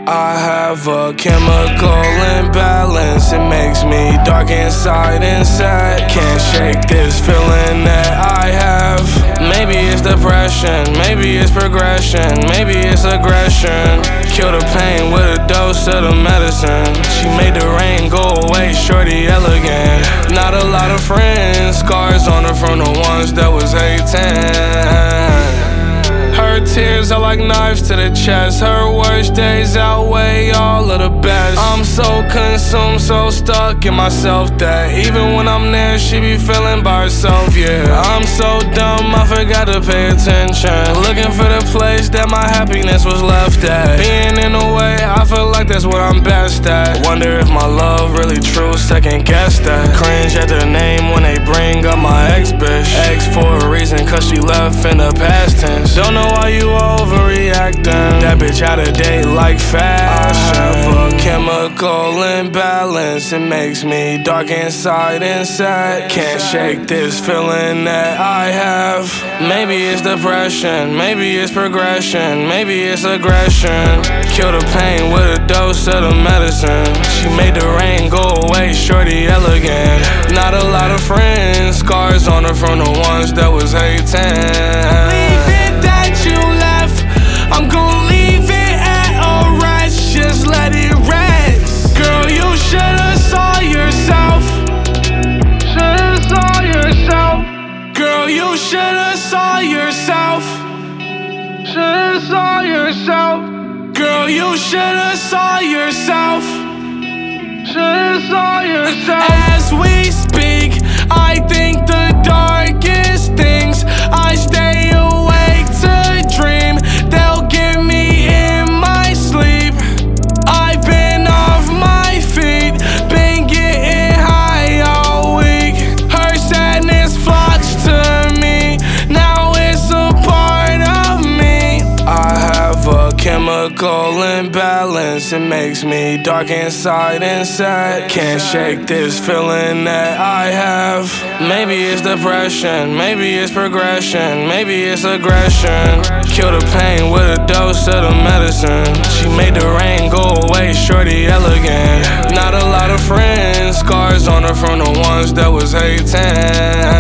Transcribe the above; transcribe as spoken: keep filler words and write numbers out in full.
I have a chemical imbalance. It makes me dark inside and sad. Can't shake this feeling that I have. Maybe it's depression, maybe it's progression, maybe it's aggression. Kill the pain with a dose of the medicine. She made the rain go away, shorty elegant. Not a lot of friends, scars on her from the ones that was eighteen. Her tears are like knives to the chest. Her worst days outweigh all of the best. I'm so consumed, so stuck in myself that even when I'm there, she be feeling by herself, yeah. I'm so dumb, I forgot to pay attention. Looking for the place that my happiness was left at. Being in a way, I feel like that's what I'm best at. Wonder if my love really true, second guess that. Cringe at their name when they bring up my ex-bitch. Ex for a reason, cause she left in the past tense. Don't know why you overreacting. That bitch out of date like fashion. I have a chemical imbalance. It makes me dark inside and sad. Can't shake this feeling that I have. Maybe it's depression, maybe it's progression, maybe it's aggression. Kill the pain with a dose of the medicine. She made the rain go away, shorty elegant. Not a lot of friends, scars on her from the ones that was eighteen. You left, I'm gon' leave it at a rest. Just let it rest. Girl, you should've saw yourself. Should've saw yourself. Girl, you should've saw yourself. Should've saw yourself. Girl, you should've saw yourself. Should've saw yourself. As we speak, I think the darkest things. I stay awake to dream. They'll get me in my sleep. I've been off my feet, been getting high all week. Her sadness flocks to me, now it's a part of me. I have a chemical imbalance. It makes me dark inside and sad. Can't shake this feeling that I have. Maybe it's depression, maybe it's progression, maybe it's aggression. Kill the pain with a dose of the medicine. She made the rain go away, shorty elegant. Not a lot of friends, scars on her from the ones that was eighteen.